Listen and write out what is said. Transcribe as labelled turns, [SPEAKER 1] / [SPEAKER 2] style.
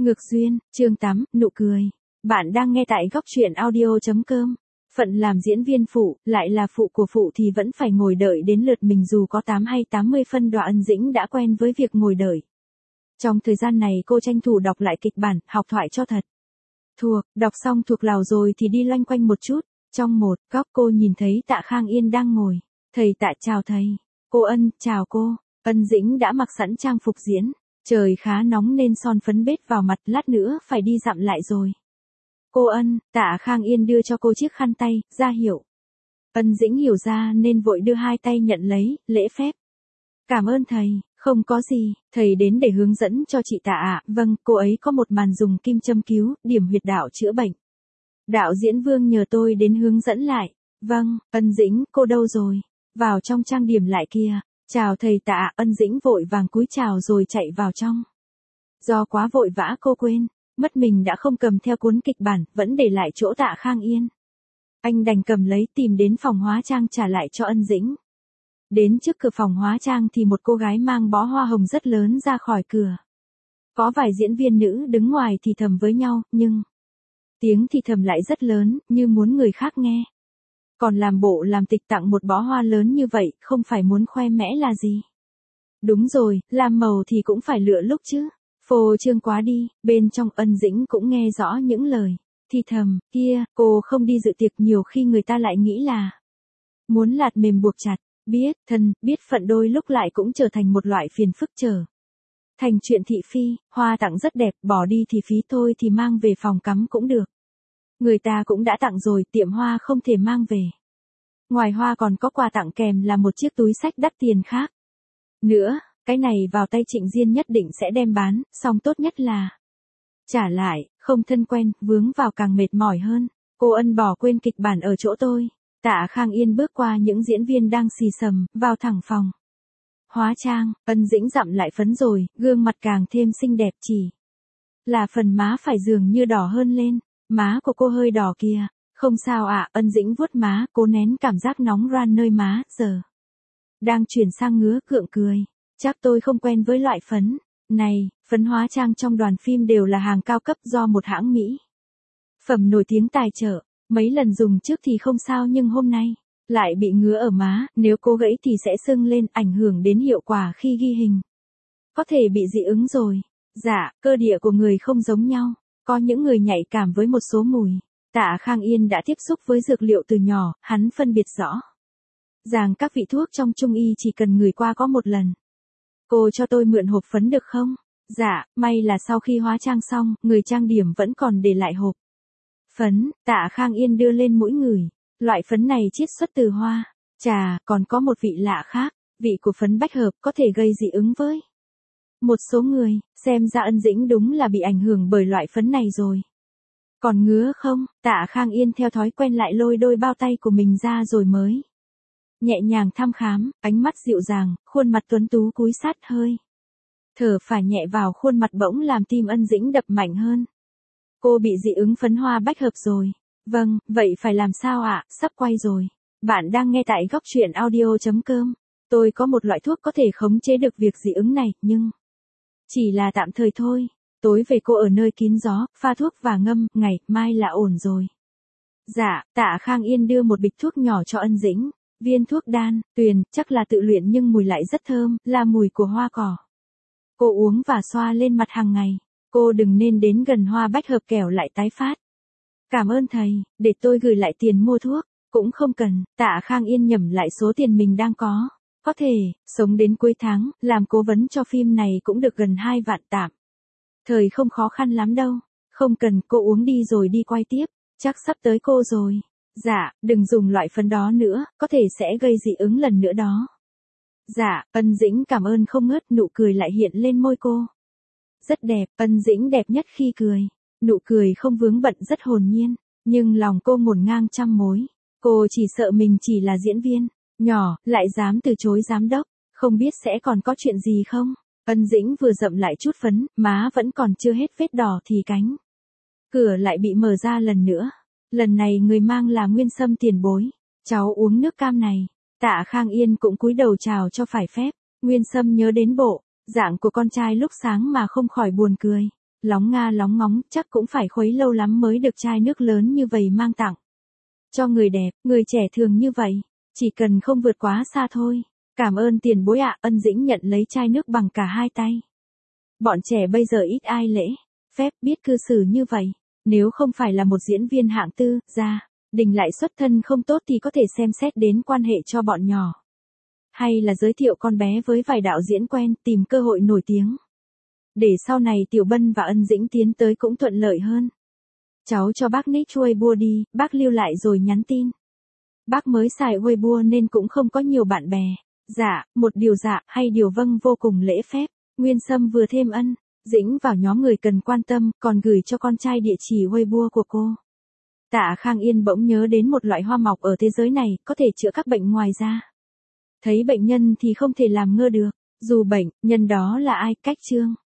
[SPEAKER 1] Ngược duyên, chương 8, nụ cười. Bạn đang nghe tại góc truyện audio.com. Phận làm diễn viên phụ, lại là phụ của phụ thì vẫn phải ngồi đợi đến lượt mình dù có 8 hay 80 phân. Đọa Ân Dĩnh đã quen với việc ngồi đợi. Trong thời gian này cô tranh thủ đọc lại kịch bản, học thoại cho thật. Đọc xong thuộc lào rồi thì đi loanh quanh một chút. Trong một góc cô nhìn thấy Tạ Khang Yên đang ngồi. Thầy Tạ chào thầy. Cô Ân, chào cô. Ân Dĩnh đã mặc sẵn trang phục diễn. Trời khá nóng nên son phấn bết vào mặt, lát nữa phải đi dặm lại rồi. Cô Ân, Tạ Khang Yên đưa cho cô chiếc khăn tay, ra hiệu. Ân Dĩnh hiểu ra nên vội đưa hai tay nhận lấy, lễ phép. Cảm ơn thầy, không có gì, thầy đến để hướng dẫn cho chị Tạ ạ. Vâng, cô ấy có một màn dùng kim châm cứu, điểm huyệt đạo chữa bệnh. Đạo diễn Vương nhờ tôi đến hướng dẫn lại. Vâng, Ân Dĩnh, cô đâu rồi? Vào trong trang điểm lại kia. Chào thầy Tạ. Ân Dĩnh vội vàng cúi chào rồi chạy vào trong. Do quá vội vã cô quên mất mình đã không cầm theo cuốn kịch bản, vẫn để lại chỗ Tạ Khang Yên. Anh đành cầm lấy tìm đến phòng hóa trang trả lại cho Ân Dĩnh. Đến trước cửa phòng hóa trang thì một cô gái mang bó hoa hồng rất lớn ra khỏi cửa. Có vài diễn viên nữ đứng ngoài thì thầm với nhau, nhưng tiếng thì thầm lại rất lớn, như muốn người khác nghe. Còn làm bộ làm tịch tặng một bó hoa lớn như vậy, không phải muốn khoe mẽ là gì? Đúng rồi, làm màu thì cũng phải lựa lúc chứ. Phô trương quá đi. Bên trong Ân Dĩnh cũng nghe rõ những lời thì thầm kia, cô không đi dự tiệc, nhiều khi người ta lại nghĩ là muốn lạt mềm buộc chặt. Biết thân, biết phận đôi lúc lại cũng trở thành một loại phiền phức trở thành chuyện thị phi. Hoa tặng rất đẹp, bỏ đi thì phí thôi, thì mang về phòng cắm cũng được. Người ta cũng đã tặng rồi, tiệm hoa không thể mang về. Ngoài hoa còn có quà tặng kèm là một chiếc túi xách đắt tiền khác nữa. Cái này vào tay Trịnh Diên nhất định sẽ đem bán, song tốt nhất là trả lại, không thân quen, vướng vào càng mệt mỏi hơn. Cô Ân bỏ quên kịch bản ở chỗ tôi. Tạ Khang Yên bước qua những diễn viên đang xì xầm, vào thẳng phòng hóa trang. Ân Dĩnh dặm lại phấn rồi, gương mặt càng thêm xinh đẹp, chỉ là phần má phải dường như đỏ hơn lên. Má của cô hơi đỏ kìa. Không sao ạ. Ân Dĩnh vuốt má, cố nén cảm giác nóng ran nơi má, giờ đang chuyển sang ngứa cượng cười. Chắc tôi không quen với loại phấn này. Phấn hóa trang trong đoàn phim đều là hàng cao cấp do một hãng Mỹ phẩm nổi tiếng tài trợ. Mấy lần dùng trước thì không sao, nhưng hôm nay lại bị ngứa ở má, nếu cô gãy thì sẽ sưng lên, ảnh hưởng đến hiệu quả khi ghi hình. Có thể bị dị ứng rồi. Dạ, cơ địa của người không giống nhau. Có những người nhạy cảm với một số mùi. Tạ Khang Yên đã tiếp xúc với dược liệu từ nhỏ, hắn phân biệt rõ ràng các vị thuốc trong trung y chỉ cần ngửi qua có một lần. Cô cho tôi mượn hộp phấn được không? Dạ, may là sau khi hóa trang xong, người trang điểm vẫn còn để lại hộp phấn. Tạ Khang Yên đưa lên mũi ngửi. Loại phấn này chiết xuất từ hoa trà, còn có một vị lạ khác. Vị của phấn bách hợp có thể gây dị ứng với một số người. Xem ra Ân Dĩnh đúng là bị ảnh hưởng bởi loại phấn này rồi. Còn ngứa không? Tạ Khang Yên theo thói quen lại lôi đôi bao tay của mình ra rồi mới nhẹ nhàng thăm khám, ánh mắt dịu dàng, khuôn mặt tuấn tú cúi sát, hơi thở phả nhẹ vào khuôn mặt bỗng làm tim Ân Dĩnh đập mạnh hơn. Cô bị dị ứng phấn hoa bách hợp rồi. Vâng, vậy phải làm sao ạ? Sắp quay rồi. Bạn đang nghe tại góc truyện audio.com. Tôi có một loại thuốc có thể khống chế được việc dị ứng này, nhưng chỉ là tạm thời thôi. Tối về cô ở nơi kín gió, pha thuốc và ngâm, ngày mai là ổn rồi. Dạ. Tạ Khang Yên đưa một bịch thuốc nhỏ cho Ân Dĩnh. Viên thuốc đan, tuyền, chắc là tự luyện nhưng mùi lại rất thơm, là mùi của hoa cỏ. Cô uống và xoa lên mặt hàng ngày. Cô đừng nên đến gần hoa bách hợp kẻo lại tái phát. Cảm ơn thầy, để tôi gửi lại tiền mua thuốc. Cũng không cần. Tạ Khang Yên nhẩm lại số tiền mình đang có. Có thể, sống đến cuối tháng, làm cố vấn cho phim này cũng được gần 2 vạn tạm. Thời không khó khăn lắm đâu. Không cần, cô uống đi rồi đi quay tiếp. Chắc sắp tới cô rồi. Dạ, đừng dùng loại phấn đó nữa, có thể sẽ gây dị ứng lần nữa đó. Dạ, Ân Dĩnh cảm ơn không ngớt, nụ cười lại hiện lên môi cô. Rất đẹp, Ân Dĩnh đẹp nhất khi cười. Nụ cười không vướng bận, rất hồn nhiên, nhưng lòng cô ngổn ngang trăm mối. Cô chỉ sợ mình chỉ là diễn viên nhỏ, lại dám từ chối giám đốc, không biết sẽ còn có chuyện gì không. Ân Dĩnh vừa dậm lại chút phấn, má vẫn còn chưa hết vết đỏ thì cánh cửa lại bị mở ra lần nữa. Lần này người mang là Nguyên Sâm tiền bối. Cháu uống nước cam này. Tạ Khang Yên cũng cúi đầu chào cho phải phép. Nguyên Sâm nhớ đến bộ dạng của con trai lúc sáng mà không khỏi buồn cười. Lóng nga lóng ngóng, chắc cũng phải khuấy lâu lắm mới được chai nước lớn như vậy mang tặng. Cho người đẹp, người trẻ thường như vậy, chỉ cần không vượt quá xa thôi. Cảm ơn tiền bối ạ, Ân Dĩnh nhận lấy chai nước bằng cả hai tay. Bọn trẻ bây giờ ít ai lễ phép biết cư xử như vậy. Nếu không phải là một diễn viên hạng tư, gia đình lại xuất thân không tốt thì có thể xem xét đến quan hệ cho bọn nhỏ. Hay là giới thiệu con bé với vài đạo diễn quen, tìm cơ hội nổi tiếng. Để sau này Tiểu Bân và Ân Dĩnh tiến tới cũng thuận lợi hơn. Cháu cho bác nick Weibo đi, bác lưu lại rồi nhắn tin. Bác mới xài Weibo nên cũng không có nhiều bạn bè. Dạ, một điều dạ hay điều vâng vô cùng lễ phép. Nguyên Sâm vừa thêm Ân Dĩnh vào nhóm người cần quan tâm, còn gửi cho con trai địa chỉ Weibo của cô. Tạ Khang Yên bỗng nhớ đến một loại hoa mọc ở thế giới này, có thể chữa các bệnh ngoài da. Thấy bệnh nhân thì không thể làm ngơ được, dù bệnh nhân đó là ai, cách Trương